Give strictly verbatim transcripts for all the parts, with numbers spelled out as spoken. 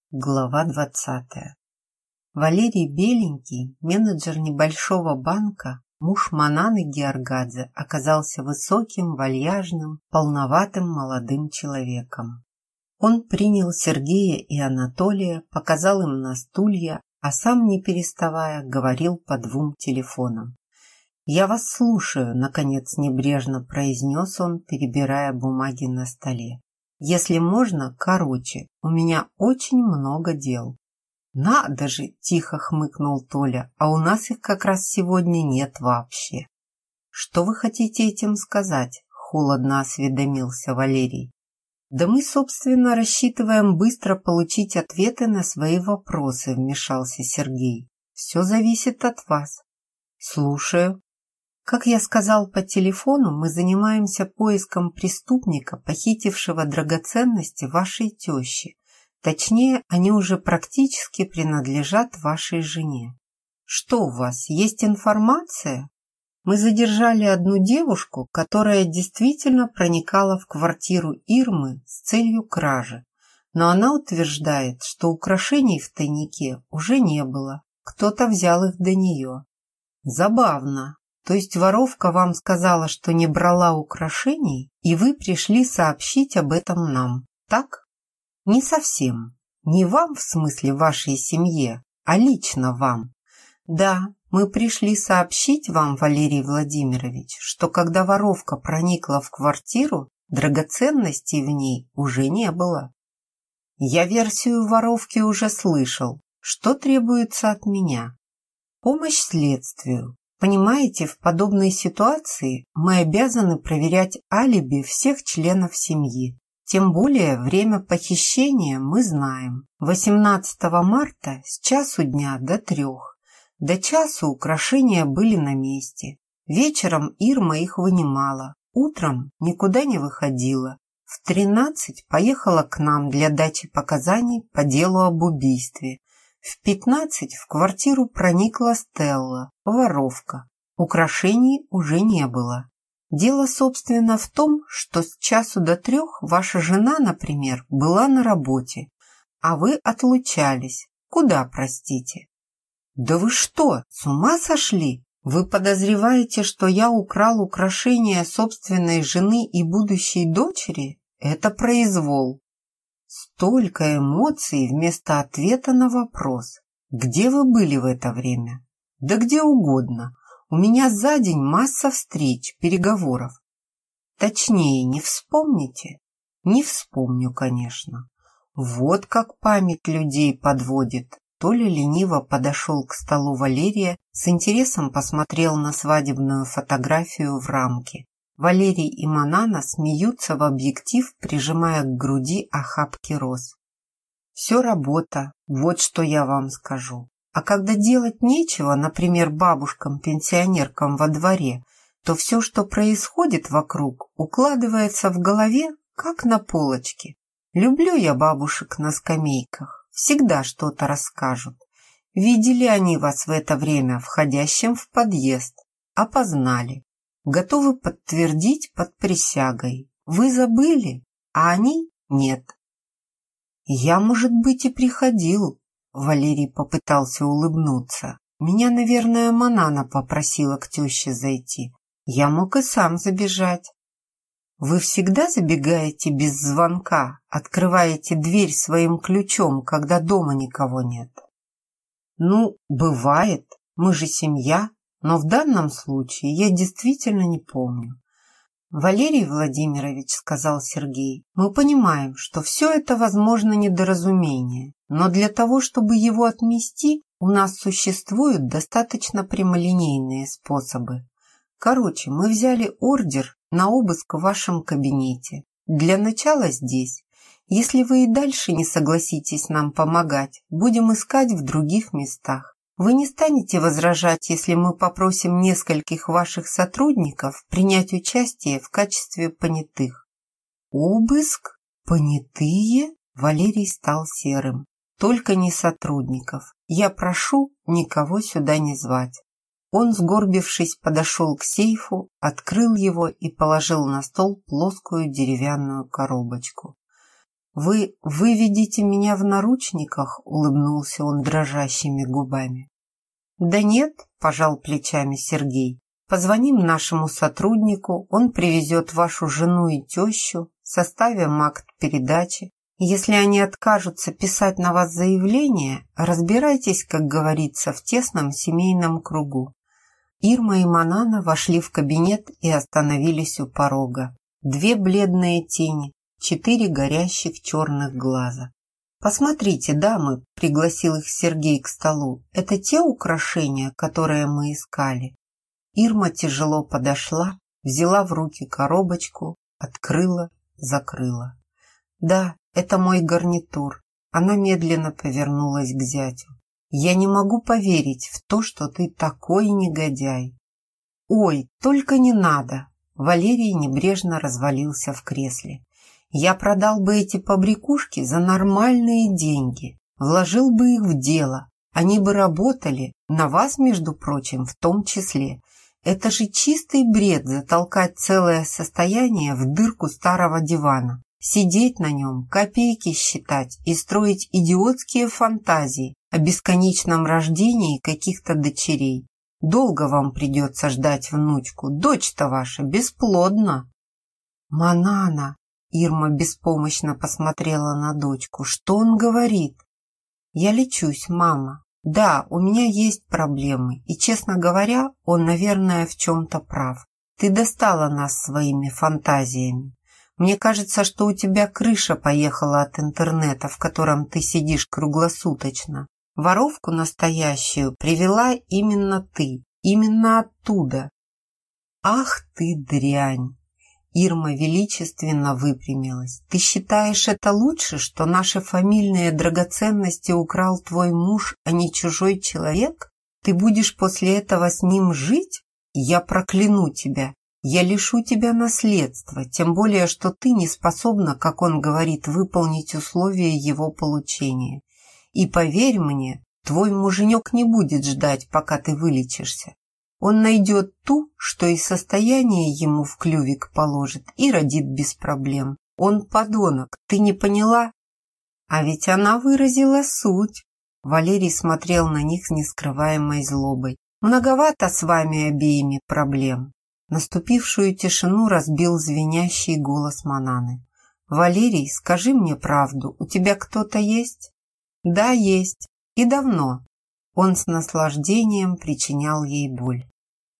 Глава двадцатая. Валерий Беленький, менеджер небольшого банка, муж Мананы Георгадзе, оказался высоким, вальяжным, полноватым молодым человеком. Он принял Сергея и Анатолия, показал им на стулья, а сам, не переставая, говорил по двум телефонам. «Я вас слушаю», — наконец небрежно произнес он, перебирая бумаги на столе. «Если можно, короче, у меня очень много дел». «Надо же!» – тихо хмыкнул Толя, «а у нас их как раз сегодня нет вообще». «Что вы хотите этим сказать?» – холодно осведомился Валерий. «Да мы, собственно, рассчитываем быстро получить ответы на свои вопросы», – вмешался Сергей. «Все зависит от вас». «Слушаю». Как я сказал по телефону, мы занимаемся поиском преступника, похитившего драгоценности вашей тещи. Точнее, они уже практически принадлежат вашей жене. Что у вас, есть информация? Мы задержали одну девушку, которая действительно проникала в квартиру Ирмы с целью кражи. Но она утверждает, что украшений в тайнике уже не было. Кто-то взял их до нее. Забавно. То есть воровка вам сказала, что не брала украшений, и вы пришли сообщить об этом нам, так? Не совсем. Не вам, в смысле вашей семье, а лично вам. Да, мы пришли сообщить вам, Валерий Владимирович, что когда воровка проникла в квартиру, драгоценностей в ней уже не было. Я версию воровки уже слышал. Что требуется от меня? Помощь следствию. Понимаете, в подобной ситуации мы обязаны проверять алиби всех членов семьи. Тем более время похищения мы знаем. восемнадцатого марта с часу дня до трех. До часу украшения были на месте. Вечером Ирма их вынимала. Утром никуда не выходила. В тринадцать поехала к нам для дачи показаний по делу об убийстве. В пятнадцать в квартиру проникла Стелла, воровка. Украшений уже не было. Дело, собственно, в том, что с часу до трех ваша жена, например, была на работе, а вы отлучались. Куда, простите? Да вы что, с ума сошли? Вы подозреваете, что я украл украшения собственной жены и будущей дочери? Это произвол. Столько эмоций вместо ответа на вопрос. Где вы были в это время? Да где угодно. У меня за день масса встреч, переговоров. Точнее, не вспомните? Не вспомню, конечно. Вот как память людей подводит. Толя лениво подошел к столу Валерия, с интересом посмотрел на свадебную фотографию в рамке. Валерий и Манана смеются в объектив, прижимая к груди охапки роз. Все работа, вот что я вам скажу. А когда делать нечего, например, бабушкам-пенсионеркам во дворе, то все, что происходит вокруг, укладывается в голове, как на полочке. Люблю я бабушек на скамейках, всегда что-то расскажут. Видели они вас в это время, входящим в подъезд, опознали. Готовы подтвердить под присягой. Вы забыли, а они нет. Я, может быть, и приходил. Валерий попытался улыбнуться. Меня, наверное, Манана попросила к теще зайти. Я мог и сам забежать. Вы всегда забегаете без звонка, открываете дверь своим ключом, когда дома никого нет? Ну, бывает, мы же семья. Но в данном случае я действительно не помню. Валерий Владимирович, сказал Сергей, мы понимаем, что все это, возможно, недоразумение, но для того, чтобы его отмести, у нас существуют достаточно прямолинейные способы. Короче, мы взяли ордер на обыск в вашем кабинете. Для начала здесь. Если вы и дальше не согласитесь нам помогать, будем искать в других местах. Вы не станете возражать, если мы попросим нескольких ваших сотрудников принять участие в качестве понятых? Обыск? Понятые? Валерий стал серым. Только не сотрудников. Я прошу никого сюда не звать. Он, сгорбившись, подошел к сейфу, открыл его и положил на стол плоскую деревянную коробочку. «Вы выведете меня в наручниках?» – улыбнулся он дрожащими губами. «Да нет», – пожал плечами Сергей. «Позвоним нашему сотруднику, он привезет вашу жену и тещу, составим акт передачи. Если они откажутся писать на вас заявление, разбирайтесь, как говорится, в тесном семейном кругу». Ирма и Манана вошли в кабинет и остановились у порога. Две бледные тени, четыре горящих черных глаза. «Посмотрите, дамы», — пригласил их Сергей к столу, — «это те украшения, которые мы искали». Ирма тяжело подошла, взяла в руки коробочку, открыла, закрыла. «Да, это мой гарнитур». Она медленно повернулась к зятю. «Я не могу поверить в то, что ты такой негодяй». «Ой, только не надо!» Валерий небрежно развалился в кресле. «Я продал бы эти побрякушки за нормальные деньги, вложил бы их в дело. Они бы работали, на вас, между прочим, в том числе. Это же чистый бред затолкать целое состояние в дырку старого дивана, сидеть на нем, копейки считать и строить идиотские фантазии о бесконечном рождении каких-то дочерей. Долго вам придется ждать внучку, дочь-то ваша бесплодна». «Манана!» — Ирма беспомощно посмотрела на дочку. «Что он говорит?» «Я лечусь, мама. Да, у меня есть проблемы, и, честно говоря, он, наверное, в чем-то прав. Ты достала нас своими фантазиями. Мне кажется, что у тебя крыша поехала от интернета, в котором ты сидишь круглосуточно. Воровку настоящую привела именно ты, именно оттуда». «Ах ты дрянь!» Ирма величественно выпрямилась. «Ты считаешь это лучше, что наши фамильные драгоценности украл твой муж, а не чужой человек? Ты будешь после этого с ним жить? Я прокляну тебя. Я лишу тебя наследства, тем более, что ты не способна, как он говорит, выполнить условия его получения. И поверь мне, твой муженек не будет ждать, пока ты вылечишься. Он найдет ту, что и состояние ему в клювик положит, и родит без проблем. Он подонок, ты не поняла?» А ведь она выразила суть. Валерий смотрел на них с нескрываемой злобой. «Многовато с вами обеими проблем». Наступившую тишину разбил звенящий голос Мананы. «Валерий, скажи мне правду, у тебя кто-то есть?» «Да, есть. И давно». Он с наслаждением причинял ей боль.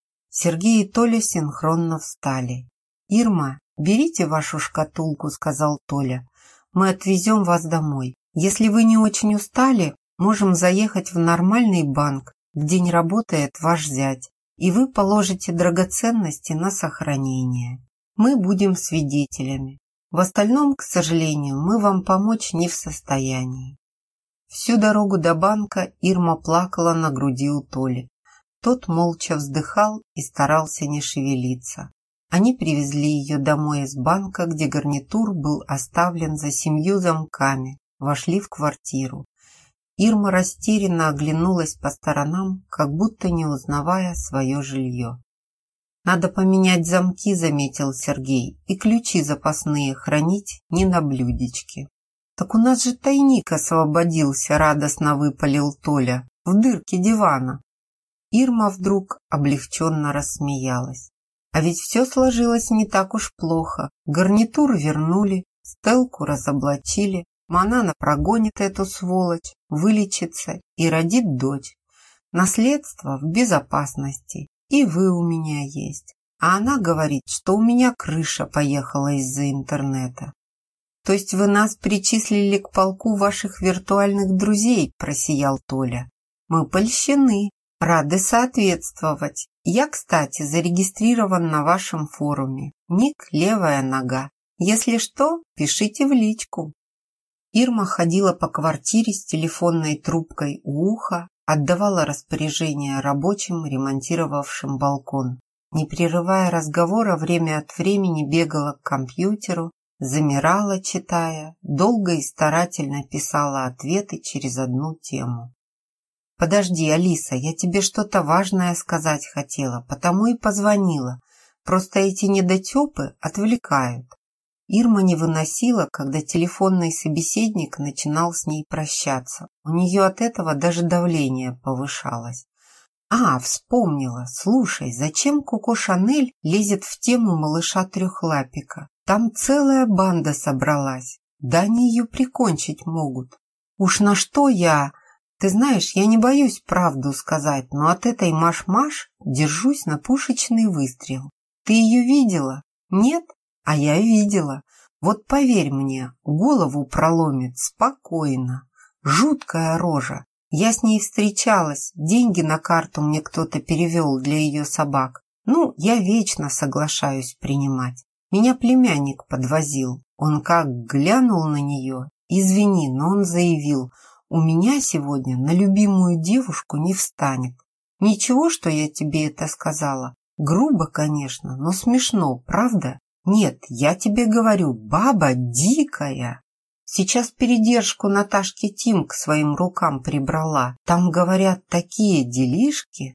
Сергей и Толя синхронно встали. «Ирма, берите вашу шкатулку», — сказал Толя. «Мы отвезем вас домой. Если вы не очень устали, можем заехать в нормальный банк, где не работает ваш зять, и вы положите драгоценности на сохранение. Мы будем свидетелями. В остальном, к сожалению, мы вам помочь не в состоянии». Всю дорогу до банка Ирма плакала на груди у Толи. Тот молча вздыхал и старался не шевелиться. Они привезли ее домой из банка, где гарнитур был оставлен за семью замками, вошли в квартиру. Ирма растерянно оглянулась по сторонам, как будто не узнавая свое жилье. «Надо поменять замки», — заметил Сергей, «и ключи запасные хранить не на блюдечке». «Так у нас же тайник освободился», — радостно выпалил Толя, «в дырке дивана». Ирма вдруг облегченно рассмеялась. А ведь все сложилось не так уж плохо. Гарнитур вернули, Стелку разоблачили, Манана прогонит эту сволочь, вылечится и родит дочь. Наследство в безопасности, и вы у меня есть. А она говорит, что у меня крыша поехала из-за интернета. «То есть вы нас причислили к полку ваших виртуальных друзей?» – просиял Толя. «Мы польщены, рады соответствовать. Я, кстати, зарегистрирован на вашем форуме. Ник «Левая нога». Если что, пишите в личку». Ирма ходила по квартире с телефонной трубкой у уха, отдавала распоряжения рабочим, ремонтировавшим балкон. Не прерывая разговора, время от времени бегала к компьютеру, замирала, читая, долго и старательно писала ответы через одну тему. «Подожди, Алиса, я тебе что-то важное сказать хотела, потому и позвонила. Просто эти недотепы отвлекают». Ирма не выносила, когда телефонный собеседник начинал с ней прощаться. У нее от этого даже давление повышалось. «А, вспомнила. Слушай, зачем Коко Шанель лезет в тему малыша трехлапика? Там целая банда собралась. Да они ее прикончить могут. Уж на что я... Ты знаешь, я не боюсь правду сказать, но от этой Маш-Маш держусь на пушечный выстрел. Ты ее видела? Нет? А я видела. Вот поверь мне, голову проломит спокойно. Жуткая рожа. Я с ней встречалась, деньги на карту мне кто-то перевел для ее собак. Ну, я вечно соглашаюсь принимать. Меня племянник подвозил. Он как глянул на нее. Извини, но он заявил, у меня сегодня на любимую девушку не встанет. Ничего, что я тебе это сказала. Грубо, конечно, но смешно, правда? Нет, я тебе говорю, баба дикая. Сейчас передержку Наташки Тим к своим рукам прибрала. Там, говорят, такие делишки.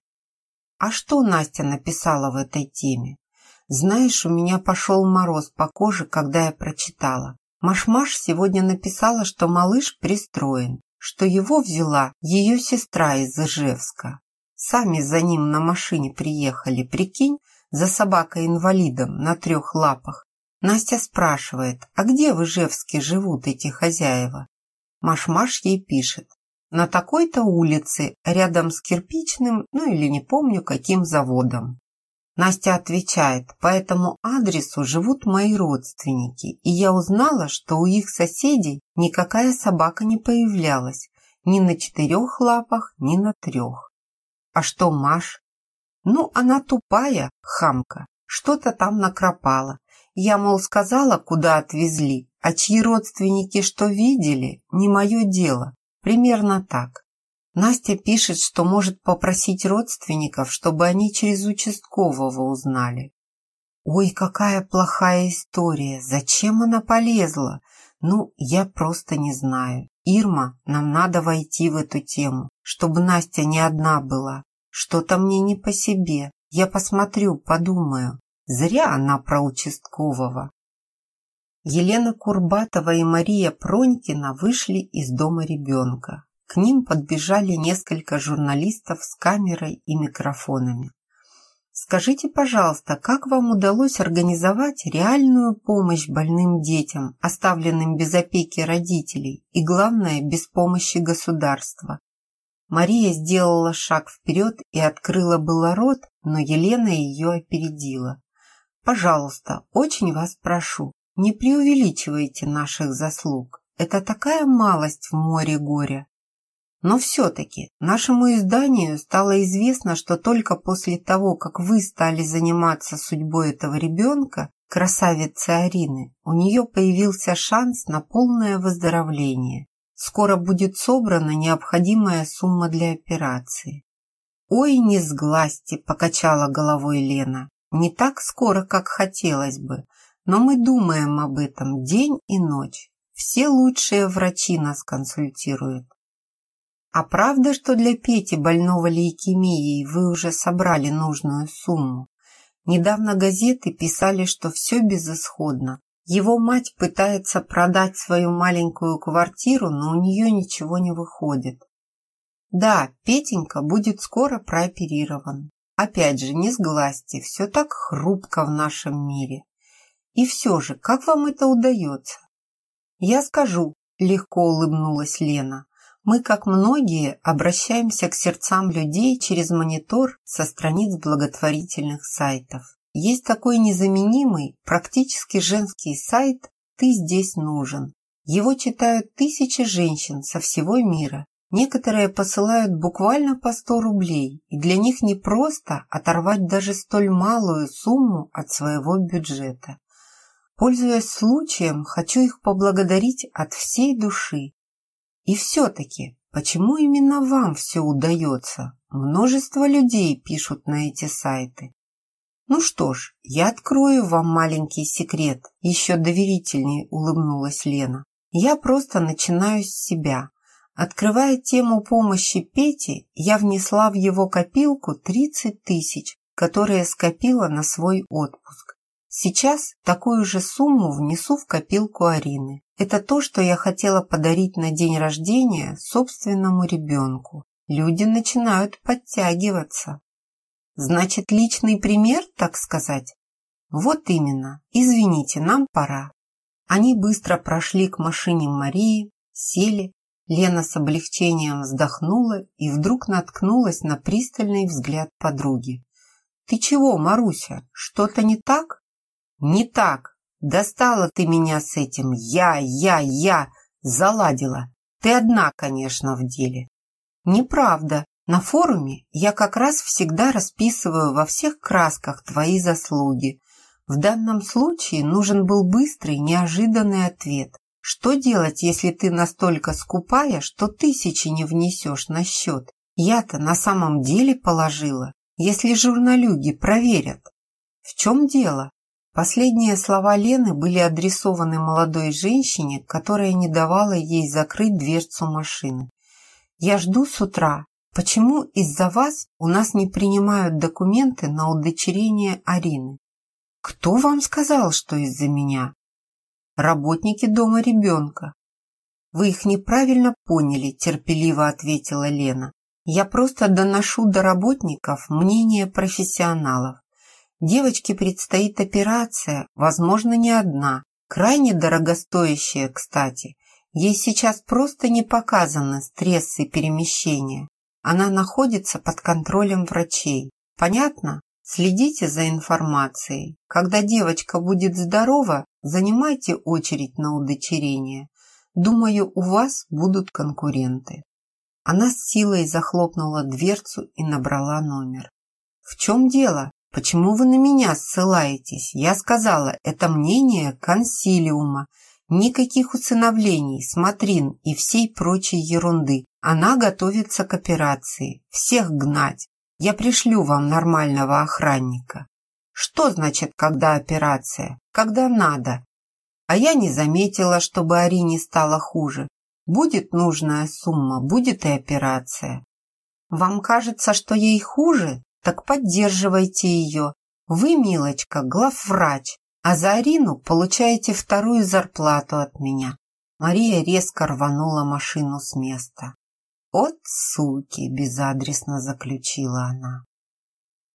А что Настя написала в этой теме? Знаешь, у меня пошел мороз по коже, когда я прочитала. Маш-Маш сегодня написала, что малыш пристроен, что его взяла ее сестра из Ижевска. Сами за ним на машине приехали, прикинь, за собакой-инвалидом на трех лапах. Настя спрашивает, а где в Ижевске живут эти хозяева? Маш-Маш ей пишет, на такой-то улице, рядом с кирпичным, ну или не помню каким заводом. Настя отвечает, по этому адресу живут мои родственники, и я узнала, что у их соседей никакая собака не появлялась, ни на четырех лапах, ни на трех. А что Маш? Ну, она тупая, хамка, что-то там накропала. Я, мол, сказала, куда отвезли, а чьи родственники что видели, не мое дело. Примерно так. Настя пишет, что может попросить родственников, чтобы они через участкового узнали. Ой, какая плохая история, зачем она полезла? Ну, я просто не знаю. Ирма, нам надо войти в эту тему, чтобы Настя не одна была. Что-то мне не по себе. Я посмотрю, подумаю. Зря она про участкового. Елена Курбатова и Мария Пронькина вышли из дома ребенка. К ним подбежали несколько журналистов с камерой и микрофонами. Скажите, пожалуйста, как вам удалось организовать реальную помощь больным детям, оставленным без опеки родителей, и, главное, без помощи государства? Мария сделала шаг вперед и открыла было рот, но Елена ее опередила. Пожалуйста, очень вас прошу, не преувеличивайте наших заслуг. Это такая малость в море горя. Но все-таки нашему изданию стало известно, что только после того, как вы стали заниматься судьбой этого ребенка, красавицы Арины, у нее появился шанс на полное выздоровление. Скоро будет собрана необходимая сумма для операции. «Ой, не сглазьте», – покачала головой Лена. «Не так скоро, как хотелось бы, но мы думаем об этом день и ночь. Все лучшие врачи нас консультируют». «А правда, что для Пети, больного лейкемией, вы уже собрали нужную сумму? Недавно газеты писали, что все безысходно. Его мать пытается продать свою маленькую квартиру, но у нее ничего не выходит. Да, Петенька будет скоро прооперирован. Опять же, не сглазьте, все так хрупко в нашем мире. И все же, как вам это удается?» «Я скажу», – легко улыбнулась Лена. «Мы, как многие, обращаемся к сердцам людей через монитор со страниц благотворительных сайтов. Есть такой незаменимый, практически женский сайт «Ты здесь нужен». Его читают тысячи женщин со всего мира. Некоторые посылают буквально по сто рублей, и для них непросто оторвать даже столь малую сумму от своего бюджета. Пользуясь случаем, хочу их поблагодарить от всей души. И все-таки, почему именно вам все удается? Множество людей пишут на эти сайты. Ну что ж, я открою вам маленький секрет, еще доверительней улыбнулась Лена. Я просто начинаю с себя. Открывая тему помощи Пете, я внесла в его копилку тридцать тысяч, которые скопила на свой отпуск. Сейчас такую же сумму внесу в копилку Арины. Это то, что я хотела подарить на день рождения собственному ребенку. Люди начинают подтягиваться. Значит, личный пример, так сказать? Вот именно. Извините, нам пора. Они быстро прошли к машине Марии, сели. Лена с облегчением вздохнула и вдруг наткнулась на пристальный взгляд подруги. «Ты чего, Маруся, что-то не так?» «Не так. Достала ты меня с этим. Я, я, я. Заладила. Ты одна, конечно, в деле». «Неправда. На форуме я как раз всегда расписываю во всех красках твои заслуги. В данном случае нужен был быстрый, неожиданный ответ. Что делать, если ты настолько скупая, что тысячи не внесешь на счет? Я-то на самом деле положила, если журналюги проверят». «В чем дело?» Последние слова Лены были адресованы молодой женщине, которая не давала ей закрыть дверцу машины. «Я жду с утра. Почему из-за вас у нас не принимают документы на удочерение Арины?» «Кто вам сказал, что из-за меня?» «Работники дома ребенка». «Вы их неправильно поняли», – терпеливо ответила Лена. «Я просто доношу до работников мнение профессионалов. Девочке предстоит операция, возможно, не одна, крайне дорогостоящая, кстати. Ей сейчас просто не показаны стрессы перемещения. Она находится под контролем врачей. Понятно? Следите за информацией. Когда девочка будет здорова, занимайте очередь на удочерение. Думаю, у вас будут конкуренты». Она с силой захлопнула дверцу и набрала номер. «В чем дело? Почему вы на меня ссылаетесь? Я сказала, это мнение консилиума. Никаких усыновлений, смотрин и всей прочей ерунды. Она готовится к операции. Всех гнать. Я пришлю вам нормального охранника». «Что значит, когда операция? Когда надо?» «А я не заметила, чтобы Арине стало хуже. Будет нужная сумма, будет и операция». «Вам кажется, что ей хуже? Так поддерживайте ее. Вы, милочка, главврач, а за Арину получаете вторую зарплату от меня». Мария резко рванула машину с места. «От суки!» – безадресно заключила она.